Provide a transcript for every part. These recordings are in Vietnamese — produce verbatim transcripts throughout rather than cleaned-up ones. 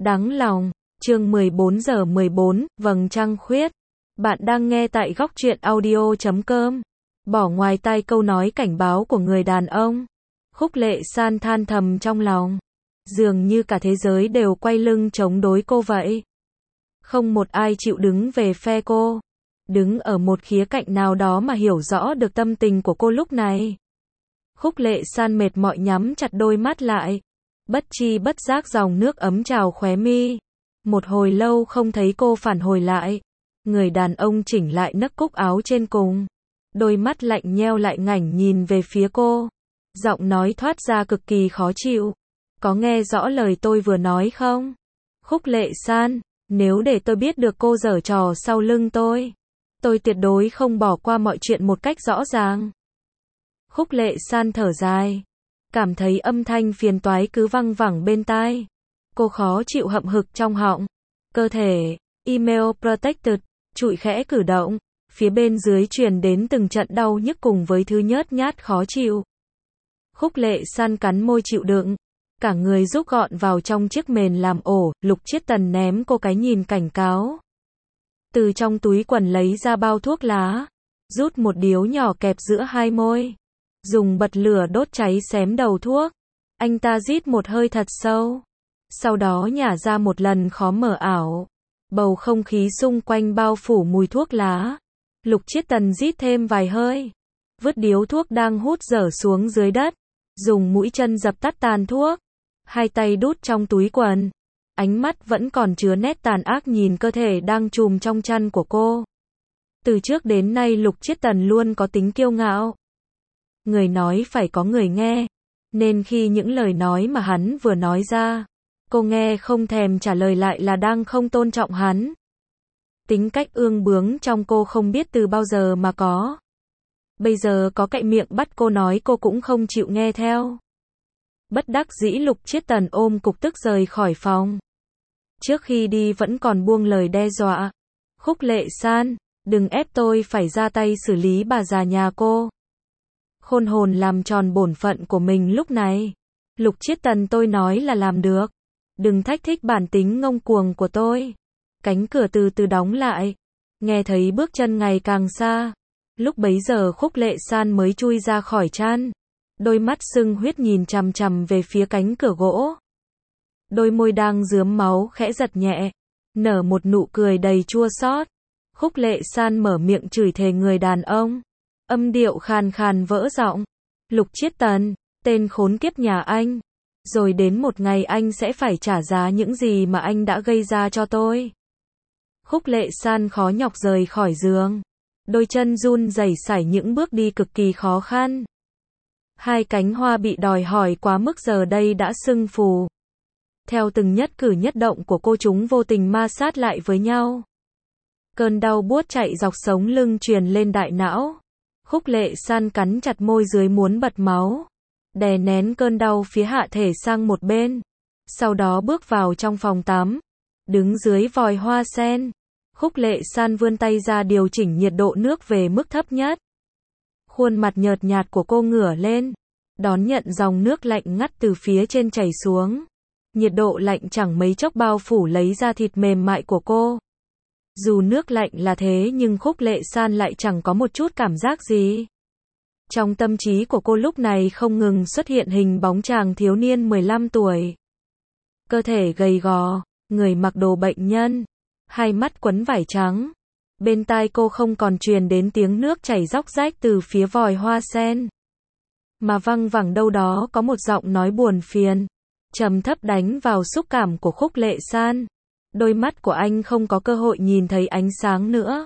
Đáng lòng, chương mười bốn giờ mười bốn, vầng trăng khuyết. Bạn đang nghe tại góc truyện audio chấm com. Bỏ ngoài tai câu nói cảnh báo của người đàn ông. Khúc Lệ San than thầm trong lòng. Dường như cả thế giới đều quay lưng chống đối cô vậy. Không một ai chịu đứng về phe cô. Đứng ở một khía cạnh nào đó mà hiểu rõ được tâm tình của cô lúc này. Khúc Lệ San mệt mỏi nhắm chặt đôi mắt lại. Bất chi bất giác dòng nước ấm trào khóe mi. Một hồi lâu không thấy cô phản hồi lại. Người đàn ông chỉnh lại nấc cúc áo trên cùng. Đôi mắt lạnh nheo lại ngảnh nhìn về phía cô. Giọng nói thoát ra cực kỳ khó chịu. Có nghe rõ lời tôi vừa nói không? Khúc Lệ San, nếu để tôi biết được cô giở trò sau lưng tôi, tôi tuyệt đối không bỏ qua mọi chuyện một cách rõ ràng. Khúc Lệ San thở dài. Cảm thấy âm thanh phiền toái cứ văng vẳng bên tai. Cô khó chịu hậm hực trong họng. Cơ thể, email protected, trụi khẽ cử động. Phía bên dưới truyền đến từng trận đau nhức cùng với thứ nhớt nhát khó chịu. Khúc Lệ San cắn môi chịu đựng. Cả người rút gọn vào trong chiếc mền làm ổ. Lục Chiết Tần ném cô cái nhìn cảnh cáo. Từ trong túi quần lấy ra bao thuốc lá. Rút một điếu nhỏ kẹp giữa hai môi. Dùng bật lửa đốt cháy xém đầu thuốc. Anh ta rít một hơi thật sâu. Sau đó nhả ra một lần khó mở ảo. Bầu không khí xung quanh bao phủ mùi thuốc lá. Lục Chiết Tần rít thêm vài hơi. Vứt điếu thuốc đang hút dở xuống dưới đất. Dùng mũi chân dập tắt tàn thuốc. Hai tay đút trong túi quần. Ánh mắt vẫn còn chứa nét tàn ác nhìn cơ thể đang chùm trong chăn của cô. Từ trước đến nay Lục Chiết Tần luôn có tính kiêu ngạo. Người nói phải có người nghe. Nên khi những lời nói mà hắn vừa nói ra, cô nghe không thèm trả lời lại là đang không tôn trọng hắn. Tính cách ương bướng trong cô không biết từ bao giờ mà có. Bây giờ có cậy miệng bắt cô nói cô cũng không chịu nghe theo. Bất đắc dĩ Lục Chiết Tần ôm cục tức rời khỏi phòng. Trước khi đi vẫn còn buông lời đe dọa. Khúc Lệ San, đừng ép tôi phải ra tay xử lý bà già nhà cô. Khôn hồn làm tròn bổn phận của mình lúc này. Lục Chiết Tần tôi nói là làm được. Đừng thách thích bản tính ngông cuồng của tôi. Cánh cửa từ từ đóng lại. Nghe thấy bước chân ngày càng xa. Lúc bấy giờ Khúc Lệ San mới chui ra khỏi chăn. Đôi mắt sưng huyết nhìn chằm chằm về phía cánh cửa gỗ. Đôi môi đang rướm máu khẽ giật nhẹ. Nở một nụ cười đầy chua xót. Khúc Lệ San mở miệng chửi thề người đàn ông. Âm điệu khàn khàn vỡ giọng. Lục Chiết Tần, tên khốn kiếp nhà anh. Rồi đến một ngày anh sẽ phải trả giá những gì mà anh đã gây ra cho tôi. Khúc Lệ San khó nhọc rời khỏi giường. Đôi chân run rẩy sải những bước đi cực kỳ khó khăn. Hai cánh hoa bị đòi hỏi quá mức giờ đây đã sưng phù. Theo từng nhất cử nhất động của cô chúng vô tình ma sát lại với nhau. Cơn đau buốt chạy dọc sống lưng truyền lên đại não. Khúc Lệ San cắn chặt môi dưới muốn bật máu. Đè nén cơn đau phía hạ thể sang một bên. Sau đó bước vào trong phòng tắm. Đứng dưới vòi hoa sen. Khúc Lệ San vươn tay ra điều chỉnh nhiệt độ nước về mức thấp nhất. Khuôn mặt nhợt nhạt của cô ngửa lên. Đón nhận dòng nước lạnh ngắt từ phía trên chảy xuống. Nhiệt độ lạnh chẳng mấy chốc bao phủ lấy da thịt mềm mại của cô. Dù nước lạnh là thế nhưng Khúc Lệ San lại chẳng có một chút cảm giác gì. Trong tâm trí của cô lúc này không ngừng xuất hiện hình bóng chàng thiếu niên mười lăm tuổi. Cơ thể gầy gò, người mặc đồ bệnh nhân, hai mắt quấn vải trắng. Bên tai cô không còn truyền đến tiếng nước chảy róc rách từ phía vòi hoa sen. Mà văng vẳng đâu đó có một giọng nói buồn phiền, trầm thấp đánh vào xúc cảm của Khúc Lệ San. Đôi mắt của anh không có cơ hội nhìn thấy ánh sáng nữa.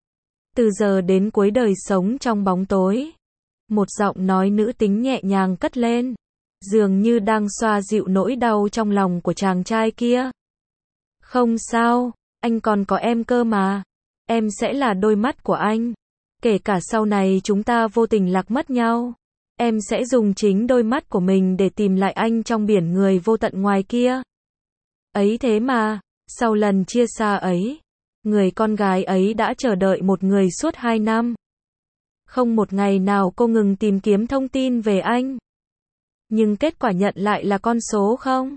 Từ giờ đến cuối đời sống trong bóng tối. Một giọng nói nữ tính nhẹ nhàng cất lên. Dường như đang xoa dịu nỗi đau trong lòng của chàng trai kia. Không sao, anh còn có em cơ mà. Em sẽ là đôi mắt của anh. Kể cả sau này chúng ta vô tình lạc mất nhau. Em sẽ dùng chính đôi mắt của mình để tìm lại anh trong biển người vô tận ngoài kia. Ấy thế mà, sau lần chia xa ấy, người con gái ấy đã chờ đợi một người suốt hai năm. Không một ngày nào cô ngừng tìm kiếm thông tin về anh. Nhưng kết quả nhận lại là con số không.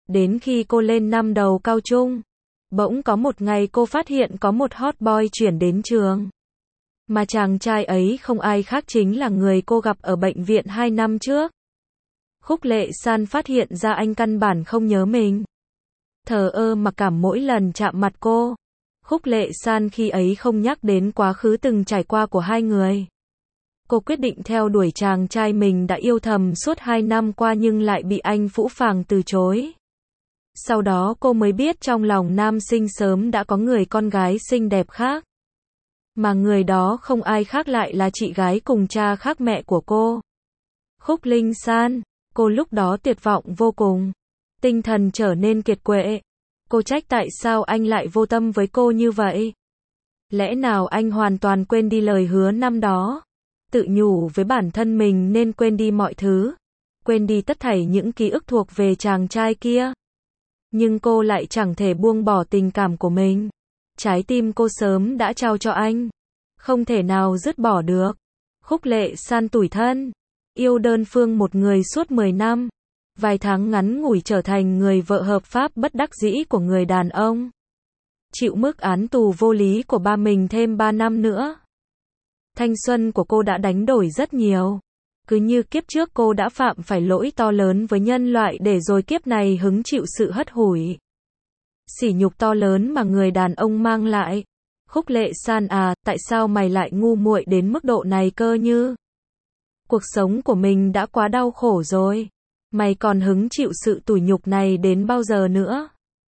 Đến khi cô lên năm đầu cao trung, bỗng có một ngày cô phát hiện có một hot boy chuyển đến trường. Mà chàng trai ấy không ai khác chính là người cô gặp ở bệnh viện hai năm trước. Khúc Lệ San phát hiện ra anh căn bản không nhớ mình. Thờ ơ mặc cảm mỗi lần chạm mặt cô. Khúc Lệ San khi ấy không nhắc đến quá khứ từng trải qua của hai người. Cô quyết định theo đuổi chàng trai mình đã yêu thầm suốt hai năm qua nhưng lại bị anh phũ phàng từ chối. Sau đó cô mới biết trong lòng nam sinh sớm đã có người con gái xinh đẹp khác. Mà người đó không ai khác lại là chị gái cùng cha khác mẹ của cô. Khúc Linh San, cô lúc đó tuyệt vọng vô cùng. Tinh thần trở nên kiệt quệ. Cô trách tại sao anh lại vô tâm với cô như vậy. Lẽ nào anh hoàn toàn quên đi lời hứa năm đó. Tự nhủ với bản thân mình nên quên đi mọi thứ. Quên đi tất thảy những ký ức thuộc về chàng trai kia. Nhưng cô lại chẳng thể buông bỏ tình cảm của mình. Trái tim cô sớm đã trao cho anh. Không thể nào dứt bỏ được. Khúc Lệ San tủi thân. Yêu đơn phương một người suốt mười năm. Vài tháng ngắn ngủi trở thành người vợ hợp pháp bất đắc dĩ của người đàn ông. Chịu mức án tù vô lý của ba mình thêm ba năm nữa. Thanh xuân của cô đã đánh đổi rất nhiều. Cứ như kiếp trước cô đã phạm phải lỗi to lớn với nhân loại để rồi kiếp này hứng chịu sự hất hủi. Sỉ nhục to lớn mà người đàn ông mang lại. Khúc Lệ San à, tại sao mày lại ngu muội đến mức độ này cơ như? Cuộc sống của mình đã quá đau khổ rồi. Mày còn hứng chịu sự tủi nhục này đến bao giờ nữa?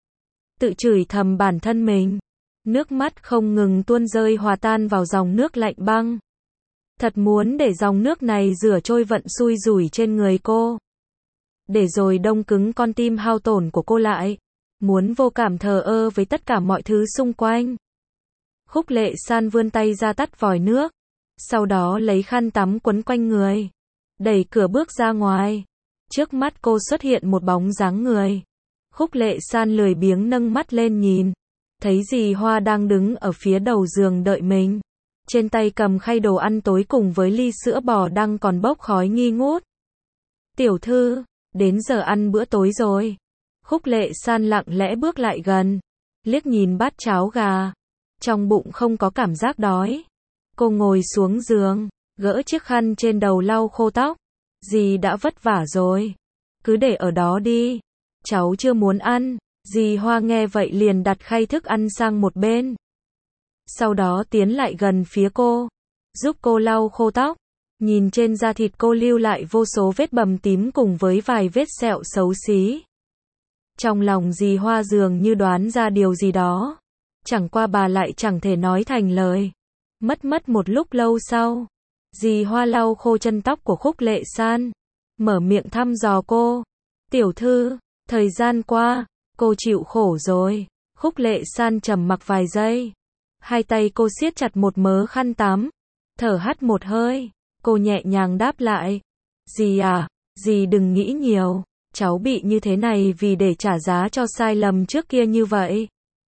Tự chửi thầm bản thân mình. Nước mắt không ngừng tuôn rơi hòa tan vào dòng nước lạnh băng. Thật muốn để dòng nước này rửa trôi vận xui rủi trên người cô. Để rồi đông cứng con tim hao tổn của cô lại. Muốn vô cảm thờ ơ với tất cả mọi thứ xung quanh. Khúc Lệ San vươn tay ra tắt vòi nước. Sau đó lấy khăn tắm quấn quanh người. Đẩy cửa bước ra ngoài. Trước mắt cô xuất hiện một bóng dáng người. Khúc Lệ San lười biếng nâng mắt lên nhìn. Thấy dì Hoa đang đứng ở phía đầu giường đợi mình. Trên tay cầm khay đồ ăn tối cùng với ly sữa bò đang còn bốc khói nghi ngút. Tiểu thư, đến giờ ăn bữa tối rồi. Khúc Lệ San lặng lẽ bước lại gần. Liếc nhìn bát cháo gà. Trong bụng không có cảm giác đói. Cô ngồi xuống giường, gỡ chiếc khăn trên đầu lau khô tóc. Dì đã vất vả rồi. Cứ để ở đó đi. Cháu chưa muốn ăn. Dì Hoa nghe vậy liền đặt khay thức ăn sang một bên. Sau đó tiến lại gần phía cô. Giúp cô lau khô tóc. Nhìn trên da thịt cô lưu lại vô số vết bầm tím cùng với vài vết sẹo xấu xí. Trong lòng dì Hoa dường như đoán ra điều gì đó. Chẳng qua bà lại chẳng thể nói thành lời. Mất mất một lúc lâu sau. Dì Hoa lau khô chân tóc của Khúc Lệ San. Mở miệng thăm dò cô. Tiểu thư, thời gian qua, cô chịu khổ rồi. Khúc Lệ San trầm mặc vài giây. Hai tay cô siết chặt một mớ khăn tắm. Thở hắt một hơi. Cô nhẹ nhàng đáp lại. Dì à, dì đừng nghĩ nhiều. Cháu bị như thế này vì để trả giá cho sai lầm trước kia như vậy.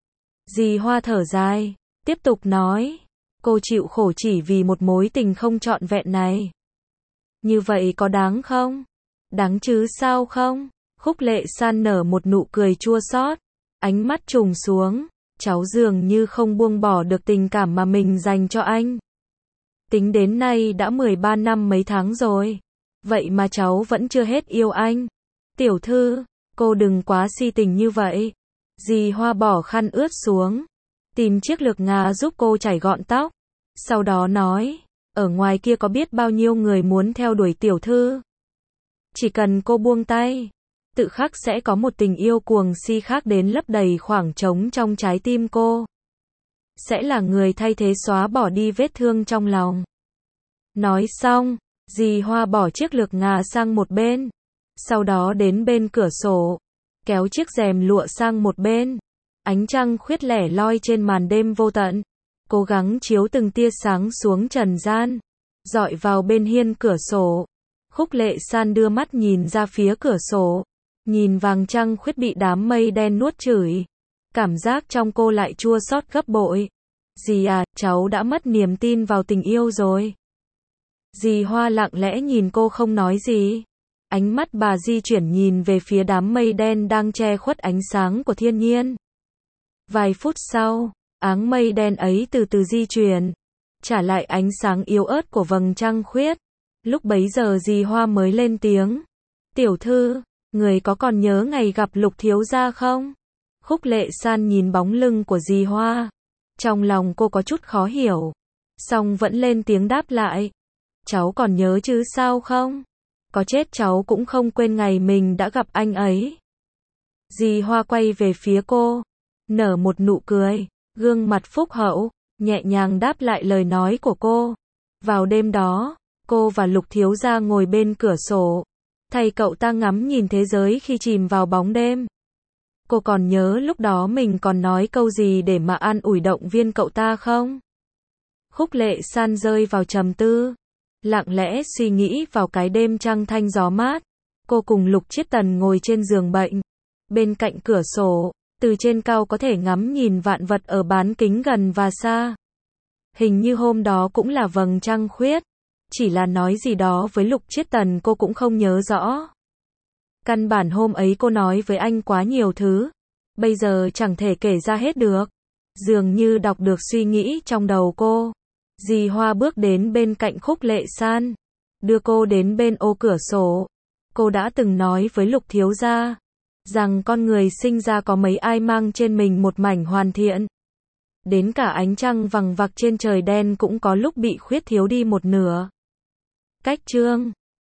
Dì Hoa thở dài. Tiếp tục nói. Cô chịu khổ chỉ vì một mối tình không trọn vẹn này. Như vậy có đáng không? Đáng chứ sao không? Khúc Lệ San nở một nụ cười chua xót. Ánh mắt trùng xuống. Cháu dường như không buông bỏ được tình cảm mà mình dành cho anh. Tính đến nay đã mười ba năm mấy tháng rồi. Vậy mà cháu vẫn chưa hết yêu anh. Tiểu thư, cô đừng quá si tình như vậy. Dì Hoa bỏ khăn ướt xuống. Tìm chiếc lược ngà giúp cô chải gọn tóc. Sau đó nói, ở ngoài kia có biết bao nhiêu người muốn theo đuổi tiểu thư. Chỉ cần cô buông tay, tự khắc sẽ có một tình yêu cuồng si khác đến lấp đầy khoảng trống trong trái tim cô. Sẽ là người thay thế xóa bỏ đi vết thương trong lòng. Nói xong, dì Hoa bỏ chiếc lược ngà sang một bên. Sau đó đến bên cửa sổ, kéo chiếc rèm lụa sang một bên. Ánh trăng khuyết lẻ loi trên màn đêm vô tận. Cố gắng chiếu từng tia sáng xuống trần gian. Dọi vào bên hiên cửa sổ. Khúc Lệ San đưa mắt nhìn ra phía cửa sổ. Nhìn vàng trăng khuyết bị đám mây đen nuốt chửi. Cảm giác trong cô lại chua xót gấp bội. Dì à, cháu đã mất niềm tin vào tình yêu rồi. Dì Hoa lặng lẽ nhìn cô không nói gì. Ánh mắt bà di chuyển nhìn về phía đám mây đen đang che khuất ánh sáng của thiên nhiên. Vài phút sau, áng mây đen ấy từ từ di chuyển, trả lại ánh sáng yếu ớt của vầng trăng khuyết. Lúc bấy giờ dì Hoa mới lên tiếng. Tiểu thư, người có còn nhớ ngày gặp Lục thiếu gia không? Khúc Lệ San nhìn bóng lưng của dì Hoa. Trong lòng cô có chút khó hiểu. Song vẫn lên tiếng đáp lại. Cháu còn nhớ chứ sao không? Có chết cháu cũng không quên ngày mình đã gặp anh ấy. Dì Hoa quay về phía cô, nở một nụ cười, gương mặt phúc hậu, nhẹ nhàng đáp lại lời nói của cô. Vào đêm đó, cô và Lục thiếu gia ngồi bên cửa sổ, thầy cậu ta ngắm nhìn thế giới khi chìm vào bóng đêm. Cô còn nhớ lúc đó mình còn nói câu gì để mà an ủi động viên cậu ta không? Khúc Lệ San rơi vào trầm tư, lặng lẽ suy nghĩ vào cái đêm trăng thanh gió mát. Cô cùng Lục Chiết Tần ngồi trên giường bệnh, bên cạnh cửa sổ, từ trên cao có thể ngắm nhìn vạn vật ở bán kính gần và xa. Hình như hôm đó cũng là vầng trăng khuyết, chỉ là nói gì đó với Lục Chiết Tần cô cũng không nhớ rõ. Căn bản hôm ấy cô nói với anh quá nhiều thứ, bây giờ chẳng thể kể ra hết được. Dường như đọc được suy nghĩ trong đầu cô. Dì Hoa bước đến bên cạnh Khúc Lệ San, đưa cô đến bên ô cửa sổ. Cô đã từng nói với Lục thiếu gia rằng con người sinh ra có mấy ai mang trên mình một mảnh hoàn thiện. Đến cả ánh trăng vằng vặc trên trời đen cũng có lúc bị khuyết thiếu đi một nửa. Cách chương